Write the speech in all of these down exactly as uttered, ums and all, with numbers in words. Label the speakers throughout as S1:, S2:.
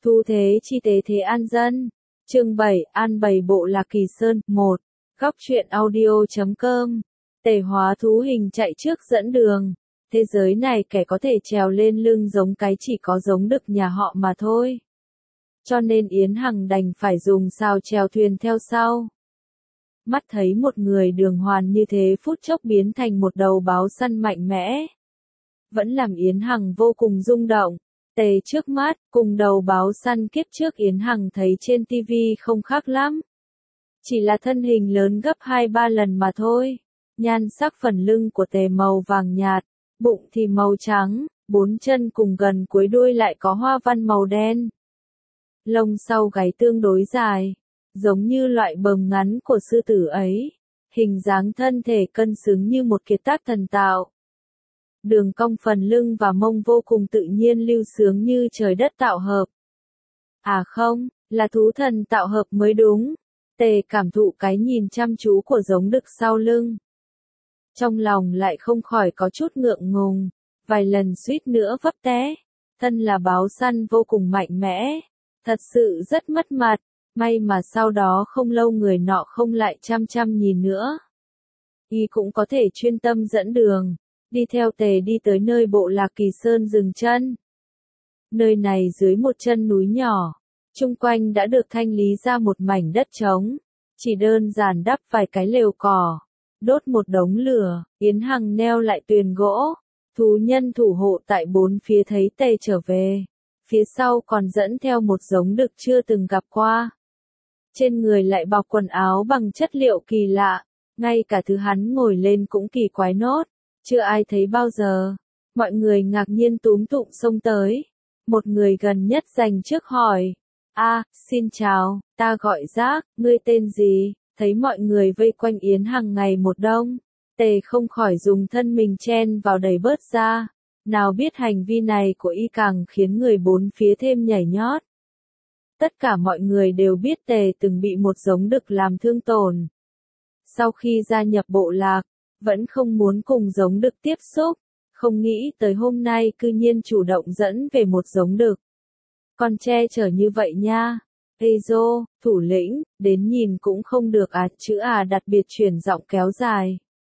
S1: Thu thế chi tế thế an dân. Chương bảy, an bày bộ lạc Kỳ Sơn. một. Góc truyện audio chấm com. Tề hóa thú hình chạy trước dẫn đường. Thế giới này kẻ có thể trèo lên lưng giống cái chỉ có giống đực nhà họ mà thôi. Cho nên Yến Hằng đành phải dùng sao chèo thuyền theo sau. Mắt thấy một người đường hoàn như thế phút chốc biến thành một đầu báo săn mạnh mẽ. Vẫn làm Yến Hằng vô cùng rung động. Tề trước mắt, cùng đầu báo săn kiếp trước Yến Hằng thấy trên tivi không khác lắm. Chỉ là thân hình lớn gấp hai ba lần mà thôi. Nhan sắc phần lưng của Tề màu vàng nhạt, bụng thì màu trắng, bốn chân cùng gần cuối đuôi lại có hoa văn màu đen. Lông sau gáy tương đối dài, giống như loại bờm ngắn của sư tử ấy. Hình dáng thân thể cân xứng như một kiệt tác thần tạo. Đường cong phần lưng và mông vô cùng tự nhiên lưu sướng như trời đất tạo hợp. À không, là thú thần tạo hợp mới đúng. Tề cảm thụ cái nhìn chăm chú của giống đực sau lưng. Trong lòng lại không khỏi có chút ngượng ngùng, vài lần suýt nữa vấp té. Thân là báo săn vô cùng mạnh mẽ, thật sự rất mất mặt, may mà sau đó không lâu người nọ không lại chăm chăm nhìn nữa. Y cũng có thể chuyên tâm dẫn đường, đi theo Tề đi tới nơi bộ lạc Kỳ Sơn dừng chân. Nơi này dưới một chân núi nhỏ, chung quanh đã được thanh lý ra một mảnh đất trống, chỉ đơn giản đắp vài cái lều cỏ, đốt một đống lửa, Yến Hằng neo lại tuyền gỗ, thú nhân thủ hộ tại bốn phía thấy Tề trở về, phía sau còn dẫn theo một giống đực chưa từng gặp qua. Trên người lại bọc quần áo bằng chất liệu kỳ lạ, ngay cả thứ hắn ngồi lên cũng kỳ quái nốt, chưa ai thấy bao giờ. Mọi người ngạc nhiên túm tụm xông tới. Một người gần nhất dành trước hỏi, a, xin chào, ta gọi Giác, ngươi tên gì? Thấy mọi người vây quanh Yến Hằng ngày một đông, Tề không khỏi dùng thân mình chen vào đẩy bớt ra. Nào biết hành vi này của y càng khiến người bốn phía thêm nhảy nhót. Tất cả mọi người đều biết Tề từng bị một giống đực làm thương tổn. Sau khi gia nhập bộ lạc, vẫn không muốn cùng giống đực tiếp xúc, không nghĩ tới hôm nay cư nhiên chủ động dẫn về một giống đực. Còn che chở như vậy nha. Ezo, thủ lĩnh, đến nhìn cũng không được à, chữ à đặc biệt chuyển giọng kéo dài.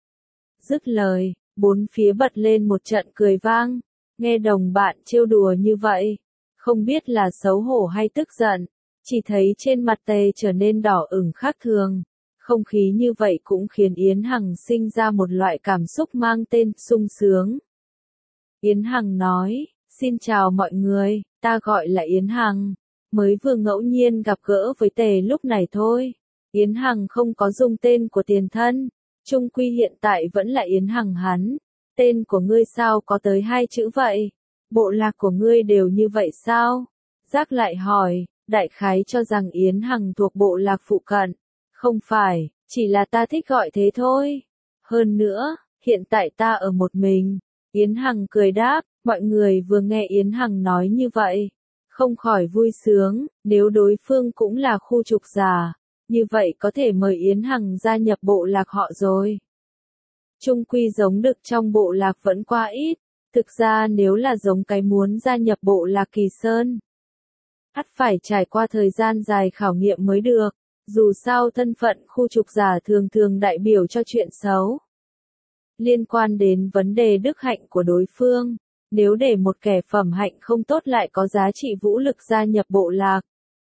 S1: Dứt lời, bốn phía bật lên một trận cười vang, nghe đồng bạn trêu đùa như vậy, không biết là xấu hổ hay tức giận, chỉ thấy trên mặt Tề trở nên đỏ ửng khác thường. Không khí như vậy cũng khiến Yến Hằng sinh ra một loại cảm xúc mang tên sung sướng. Yến Hằng nói, xin chào mọi người, ta gọi là Yến Hằng, mới vừa ngẫu nhiên gặp gỡ với Tề lúc này thôi. Yến Hằng không có dùng tên của tiền thân, chung quy hiện tại vẫn là Yến Hằng hắn. Tên của ngươi sao có tới hai chữ vậy? Bộ lạc của ngươi đều như vậy sao? Giác lại hỏi, đại khái cho rằng Yến Hằng thuộc bộ lạc phụ cận. Không phải, chỉ là ta thích gọi thế thôi. Hơn nữa, hiện tại ta ở một mình. Yến Hằng cười đáp, mọi người vừa nghe Yến Hằng nói như vậy, không khỏi vui sướng, nếu đối phương cũng là khu trục giả, như vậy có thể mời Yến Hằng gia nhập bộ lạc họ rồi. Chung quy giống đực trong bộ lạc vẫn quá ít, thực ra nếu là giống cái muốn gia nhập bộ lạc Kỳ Sơn, ắt phải trải qua thời gian dài khảo nghiệm mới được. Dù sao thân phận khu trục giả thường thường đại biểu cho chuyện xấu. Liên quan đến vấn đề đức hạnh của đối phương, nếu để một kẻ phẩm hạnh không tốt lại có giá trị vũ lực gia nhập bộ lạc,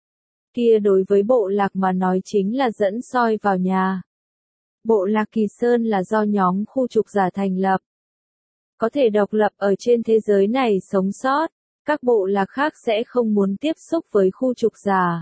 S1: kia đối với bộ lạc mà nói chính là dẫn soi vào nhà. Bộ lạc Kỳ Sơn là do nhóm khu trục giả thành lập. Có thể độc lập ở trên thế giới này sống sót, các bộ lạc khác sẽ không muốn tiếp xúc với khu trục giả.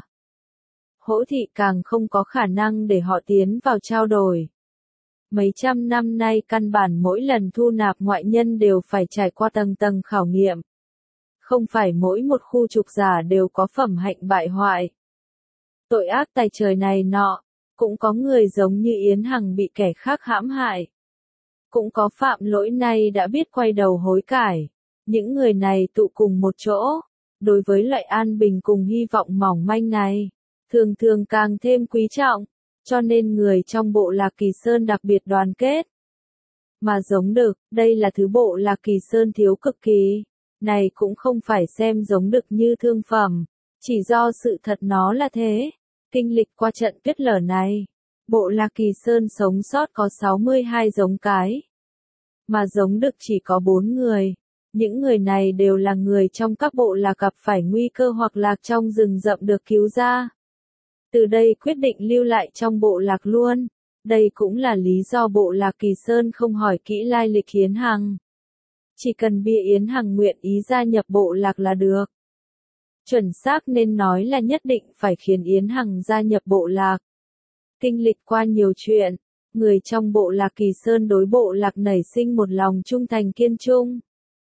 S1: Hỗ thị càng không có khả năng để họ tiến vào trao đổi. Mấy trăm năm nay căn bản mỗi lần thu nạp ngoại nhân đều phải trải qua tầng tầng khảo nghiệm. Không phải mỗi một khu trục giả đều có phẩm hạnh bại hoại. Tội ác tày trời này nọ, cũng có người giống như Yến Hằng bị kẻ khác hãm hại. Cũng có phạm lỗi này đã biết quay đầu hối cải. Những người này tụ cùng một chỗ, đối với loại an bình cùng hy vọng mỏng manh này, thường thường càng thêm quý trọng, cho nên người trong bộ lạc Kỳ Sơn đặc biệt đoàn kết. Mà giống đực, đây là thứ bộ lạc Kỳ Sơn thiếu cực kỳ. Này cũng không phải xem giống đực như thương phẩm, Chỉ do sự thật nó là thế. Kinh lịch qua trận tuyết lở này, bộ lạc Kỳ Sơn sống sót có sáu mươi hai giống cái. Mà giống đực chỉ có bốn người. Những người này đều là người trong các bộ lạc gặp phải nguy cơ hoặc lạc trong rừng rậm được cứu ra. Từ đây quyết định lưu lại trong bộ lạc luôn. Đây cũng là lý do bộ lạc Kỳ Sơn không hỏi kỹ lai lịch Yến Hằng. Chỉ cần bia Yến Hằng nguyện ý gia nhập bộ lạc là được. Chuẩn xác nên nói là nhất định phải khiến Yến Hằng gia nhập bộ lạc. Kinh lịch qua nhiều chuyện, người trong bộ lạc Kỳ Sơn đối bộ lạc nảy sinh một lòng trung thành kiên trung.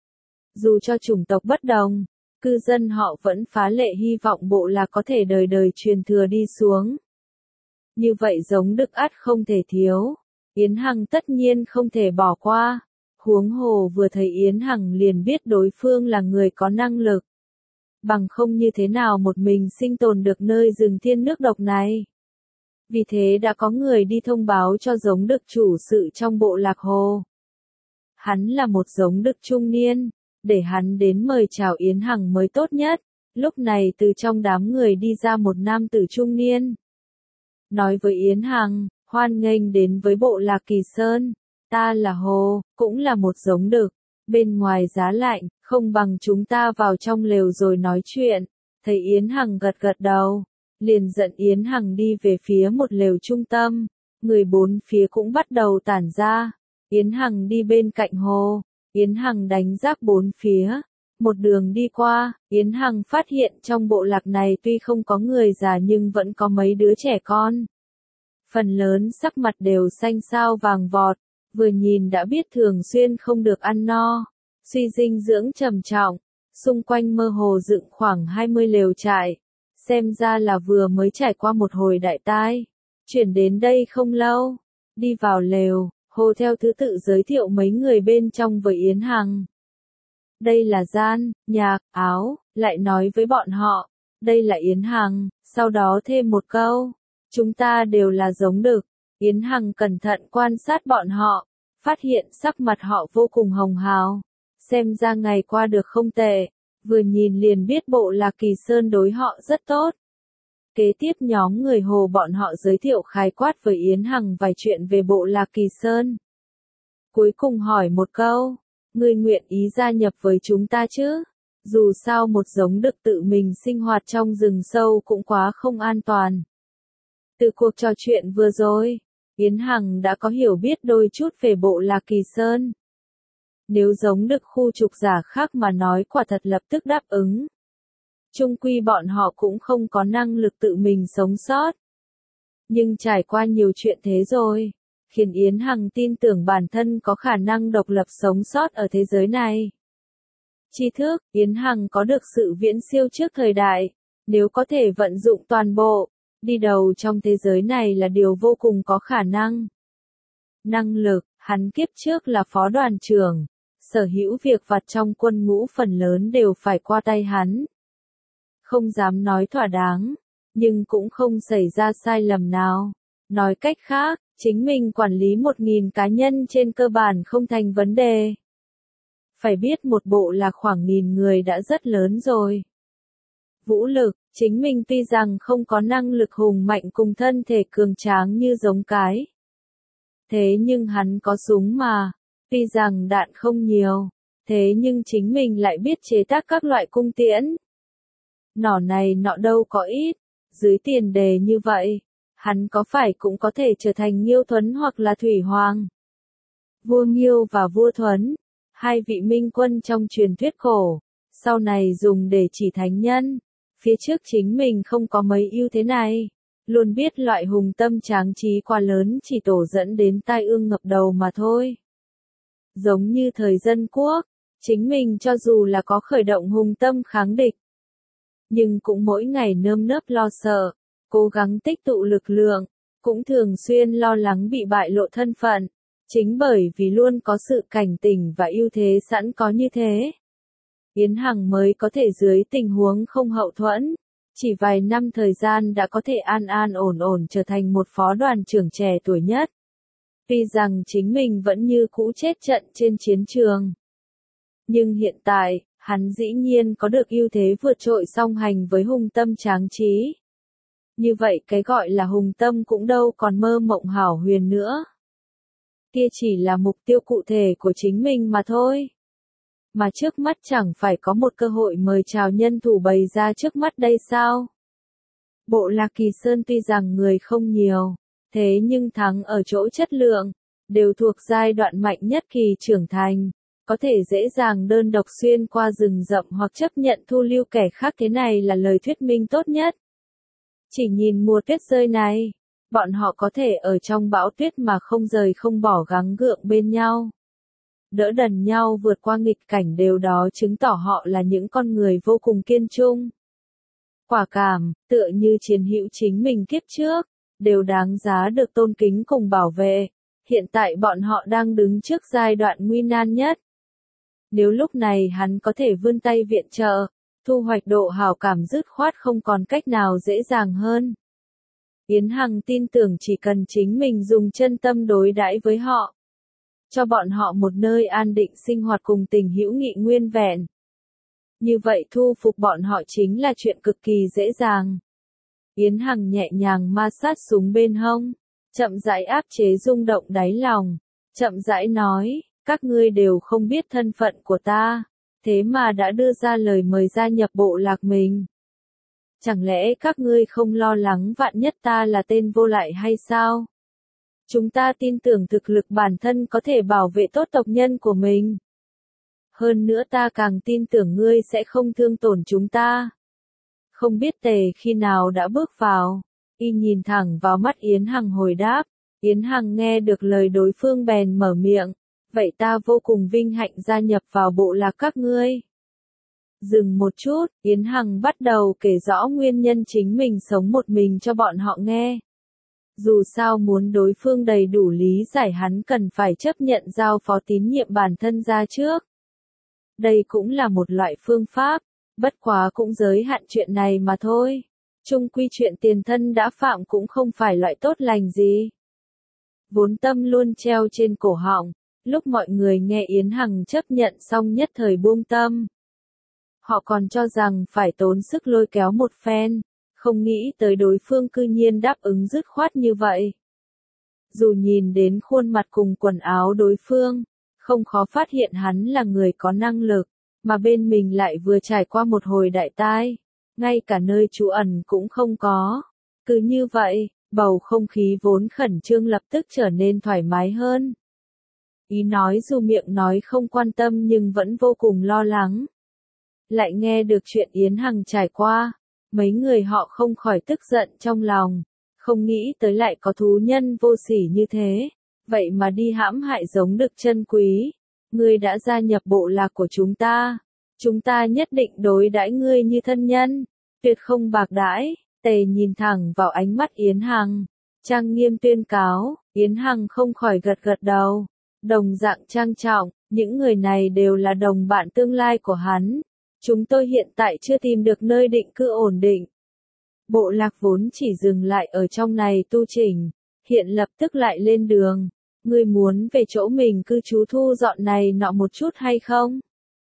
S1: Dù cho chủng tộc bất đồng, cư dân họ vẫn phá lệ hy vọng bộ lạc có thể đời đời truyền thừa đi xuống. Như vậy giống đực ắt không thể thiếu. Yến Hằng tất nhiên không thể bỏ qua. Huống hồ vừa thấy Yến Hằng liền biết đối phương là người có năng lực. Bằng không như thế nào một mình sinh tồn được nơi rừng thiên nước độc này. Vì thế đã có người đi thông báo cho giống đực chủ sự trong bộ lạc Hồ. Hắn là một giống đực trung niên, để hắn đến mời chào Yến Hằng mới tốt nhất. Lúc này từ trong đám người đi ra một nam tử trung niên. Nói với Yến Hằng, hoan nghênh đến với bộ lạc Kỳ Sơn. Ta là Hồ, cũng là một giống đực. Bên ngoài giá lạnh, không bằng chúng ta vào trong lều rồi nói chuyện. Thấy Yến Hằng gật gật đầu, liền dẫn Yến Hằng đi về phía một lều trung tâm. Người bốn phía cũng bắt đầu tản ra. Yến Hằng đi bên cạnh Hồ. Yến Hằng đánh giáp bốn phía. Một đường đi qua, Yến Hằng phát hiện trong bộ lạc này tuy không có người già nhưng vẫn có mấy đứa trẻ con. Phần lớn sắc mặt đều xanh xao vàng vọt, vừa nhìn đã biết thường xuyên không được ăn no, suy dinh dưỡng trầm trọng, xung quanh mơ hồ dựng khoảng hai mươi lều trại, xem ra là vừa mới trải qua một hồi đại tai, chuyển đến đây không lâu, đi vào lều, Hồ theo thứ tự giới thiệu mấy người bên trong với Yến Hằng. Đây là Gian, Nhạc, Áo, lại nói với bọn họ, đây là Yến Hằng, sau đó thêm một câu, chúng ta đều là giống đực. Yến Hằng cẩn thận quan sát bọn họ, phát hiện sắc mặt họ vô cùng hồng hào, xem ra ngày qua được không tệ, vừa nhìn liền biết bộ lạc Kỳ Sơn đối họ rất tốt. Kế tiếp nhóm người Hồ bọn họ giới thiệu khái quát với Yến Hằng vài chuyện về bộ lạc Kỳ Sơn. Cuối cùng hỏi một câu, ngươi nguyện ý gia nhập với chúng ta chứ? Dù sao một giống đực tự mình sinh hoạt trong rừng sâu cũng quá không an toàn. Từ cuộc trò chuyện vừa rồi, Yến Hằng đã có hiểu biết đôi chút về bộ lạc Kỳ Sơn. Nếu giống đực khu trục giả khác mà nói quả thật lập tức đáp ứng. Chung quy bọn họ cũng không có năng lực tự mình sống sót. Nhưng trải qua nhiều chuyện thế rồi, khiến Yến Hằng tin tưởng bản thân có khả năng độc lập sống sót ở thế giới này. Tri thức, Yến Hằng có được sự viễn siêu trước thời đại, nếu có thể vận dụng toàn bộ, đi đầu trong thế giới này là điều vô cùng có khả năng. Năng lực, hắn kiếp trước là phó đoàn trưởng, sở hữu việc vặt trong quân ngũ phần lớn đều phải qua tay hắn. Không dám nói thỏa đáng, nhưng cũng không xảy ra sai lầm nào. Nói cách khác, chính mình quản lý một nghìn cá nhân trên cơ bản không thành vấn đề. Phải biết một bộ là khoảng nghìn người đã rất lớn rồi. Vũ lực, chính mình tuy rằng không có năng lực hùng mạnh cùng thân thể cường tráng như giống cái. Thế nhưng hắn có súng mà, tuy rằng đạn không nhiều, thế nhưng chính mình lại biết chế tác các loại cung tiễn. Nỏ này nọ đâu có ít, dưới tiền đề như vậy, hắn có phải cũng có thể trở thành Nghiêu Thuấn hoặc là Thủy Hoàng. Vua Nghiêu và vua Thuấn, hai vị minh quân trong truyền thuyết cổ, sau này dùng để chỉ thánh nhân. Phía trước chính mình không có mấy ưu thế này, luôn biết loại hùng tâm tráng trí quá lớn chỉ tổ dẫn đến tai ương ngập đầu mà thôi. Giống như thời dân quốc, chính mình cho dù là có khởi động hùng tâm kháng địch, nhưng cũng mỗi ngày nơm nớp lo sợ, cố gắng tích tụ lực lượng, cũng thường xuyên lo lắng bị bại lộ thân phận, chính bởi vì luôn có sự cảnh tỉnh và ưu thế sẵn có như thế. Yến Hằng mới có thể dưới tình huống không hậu thuẫn, chỉ vài năm thời gian đã có thể an an ổn ổn trở thành một phó đoàn trưởng trẻ tuổi nhất. Tuy rằng chính mình vẫn như cũ chết trận trên chiến trường. Nhưng hiện tại, Hắn dĩ nhiên có được ưu thế vượt trội song hành với hùng tâm tráng trí. Như vậy cái gọi là hùng tâm cũng đâu còn mơ mộng hảo huyền nữa. Kia chỉ là mục tiêu cụ thể của chính mình mà thôi. Mà trước mắt chẳng phải có một cơ hội mời chào nhân thủ bày ra trước mắt đây sao? Bộ lạc Kỳ Sơn tuy rằng người không nhiều, thế nhưng thắng ở chỗ chất lượng, đều thuộc giai đoạn mạnh nhất kỳ trưởng thành, có thể dễ dàng đơn độc xuyên qua rừng rậm hoặc chấp nhận thu lưu kẻ khác, thế này là lời thuyết minh tốt nhất. Chỉ nhìn mùa tuyết rơi này, bọn họ có thể ở trong bão tuyết mà không rời không bỏ gắng gượng bên nhau. Đỡ đần nhau vượt qua nghịch cảnh, đều đó chứng tỏ họ là những con người vô cùng kiên trung. Quả cảm, tựa như chiến hữu chính mình kiếp trước, đều đáng giá được tôn kính cùng bảo vệ. Hiện tại bọn họ đang đứng trước giai đoạn nguy nan nhất. Nếu lúc này hắn có thể vươn tay viện trợ, thu hoạch độ hảo cảm dứt khoát không còn cách nào dễ dàng hơn. Yến Hằng tin tưởng chỉ cần chính mình dùng chân tâm đối đãi với họ, cho bọn họ một nơi an định sinh hoạt cùng tình hữu nghị nguyên vẹn. Như vậy thu phục bọn họ chính là chuyện cực kỳ dễ dàng. Yến Hằng nhẹ nhàng ma sát súng bên hông, chậm rãi áp chế rung động đáy lòng, chậm rãi nói, các ngươi đều không biết thân phận của ta, thế mà đã đưa ra lời mời gia nhập bộ lạc mình. Chẳng lẽ các ngươi không lo lắng vạn nhất ta là tên vô lại hay sao? Chúng ta tin tưởng thực lực bản thân có thể bảo vệ tốt tộc nhân của mình. Hơn nữa ta càng tin tưởng ngươi sẽ không thương tổn chúng ta. Không biết Tề khi nào đã bước vào, y nhìn thẳng vào mắt Yến Hằng hồi đáp. Yến Hằng nghe được lời đối phương bèn mở miệng, vậy ta vô cùng vinh hạnh gia nhập vào bộ lạc các ngươi. Dừng một chút, Yến Hằng bắt đầu kể rõ nguyên nhân chính mình sống một mình cho bọn họ nghe. Dù sao muốn đối phương đầy đủ lý giải, hắn cần phải chấp nhận giao phó tín nhiệm bản thân ra trước. Đây cũng là một loại phương pháp, bất quá cũng giới hạn chuyện này mà thôi. Chung quy chuyện tiền thân đã phạm cũng không phải loại tốt lành gì. Vốn tâm luôn treo trên cổ họng, lúc mọi người nghe Yến Hằng chấp nhận xong nhất thời buông tâm. Họ còn cho rằng phải tốn sức lôi kéo một phen, không nghĩ tới đối phương cư nhiên đáp ứng dứt khoát như vậy. Dù nhìn đến khuôn mặt cùng quần áo đối phương, không khó phát hiện hắn là người có năng lực, mà bên mình lại vừa trải qua một hồi đại tai, ngay cả nơi trú ẩn cũng không có. Cứ như vậy, bầu không khí vốn khẩn trương lập tức trở nên thoải mái hơn. Ý nói dù miệng nói không quan tâm nhưng vẫn vô cùng lo lắng. Lại nghe được chuyện Yến Hằng trải qua, mấy người họ không khỏi tức giận trong lòng, không nghĩ tới lại có thú nhân vô sỉ như thế, vậy mà đi hãm hại giống được chân quý. Ngươi đã gia nhập bộ lạc của chúng ta, chúng ta nhất định đối đãi ngươi như thân nhân, tuyệt không bạc đãi. Tề nhìn thẳng vào ánh mắt Yến Hằng, trang nghiêm tuyên cáo. Yến Hằng không khỏi gật gật đầu, đồng dạng trang trọng, những người này đều là đồng bạn tương lai của hắn. Chúng tôi hiện tại chưa tìm được nơi định cư ổn định. Bộ lạc vốn chỉ dừng lại ở trong này tu chỉnh, hiện lập tức lại lên đường. Ngươi muốn về chỗ mình cư trú thu dọn này nọ một chút hay không?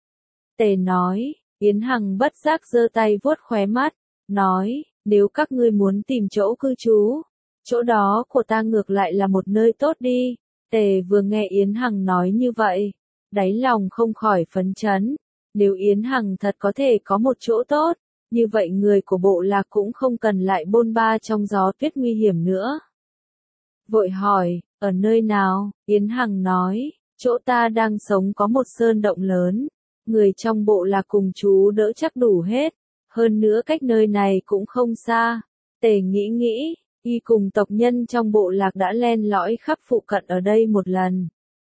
S1: Tề nói. Yến Hằng bất giác giơ tay vuốt khóe mắt, nói, nếu các ngươi muốn tìm chỗ cư trú, chỗ đó của ta ngược lại là một nơi tốt đi. Tề vừa nghe Yến Hằng nói như vậy, đáy lòng không khỏi phấn chấn. Nếu Yến Hằng thật có thể có một chỗ tốt, như vậy người của bộ lạc cũng không cần lại bôn ba trong gió tuyết nguy hiểm nữa. Vội hỏi, ở nơi nào? Yến Hằng nói, chỗ ta đang sống có một sơn động lớn, người trong bộ lạc cùng chú đỡ chắc đủ hết, hơn nữa cách nơi này cũng không xa. Tề nghĩ nghĩ, y cùng tộc nhân trong bộ lạc đã len lỏi khắp phụ cận ở đây một lần.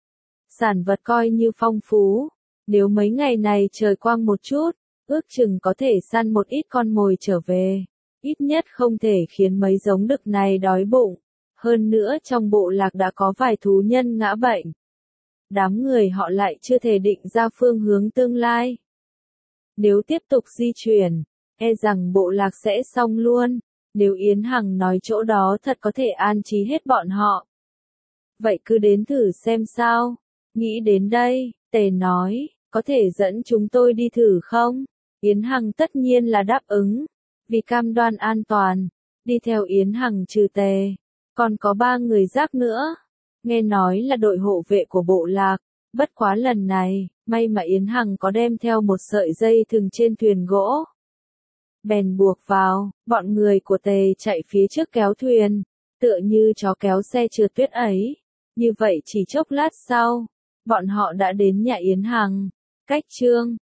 S1: Sản vật coi như phong phú. Nếu mấy ngày này trời quang một chút, ước chừng có thể săn một ít con mồi trở về. Ít nhất không thể khiến mấy giống đực này đói bụng. Hơn nữa trong bộ lạc đã có vài thú nhân ngã bệnh. Đám người họ lại chưa thể định ra phương hướng tương lai. Nếu tiếp tục di chuyển, e rằng bộ lạc sẽ xong luôn. Nếu Yến Hằng nói chỗ đó thật có thể an trí hết bọn họ. Vậy cứ đến thử xem sao. Nghĩ đến đây, Tề nói, có thể dẫn chúng tôi đi thử không? Yến Hằng tất nhiên là đáp ứng, vì cam đoan an toàn. Đi theo Yến Hằng trừ Tề, còn có ba người giáp nữa. Nghe nói là đội hộ vệ của bộ lạc, bất quá lần này, may mà Yến Hằng có đem theo một sợi dây thừng trên thuyền gỗ. Bèn buộc vào, bọn người của Tề chạy phía trước kéo thuyền, tựa như chó kéo xe trượt tuyết ấy. Như vậy chỉ chốc lát sau, bọn họ đã đến nhà Yến Hằng. Cách chương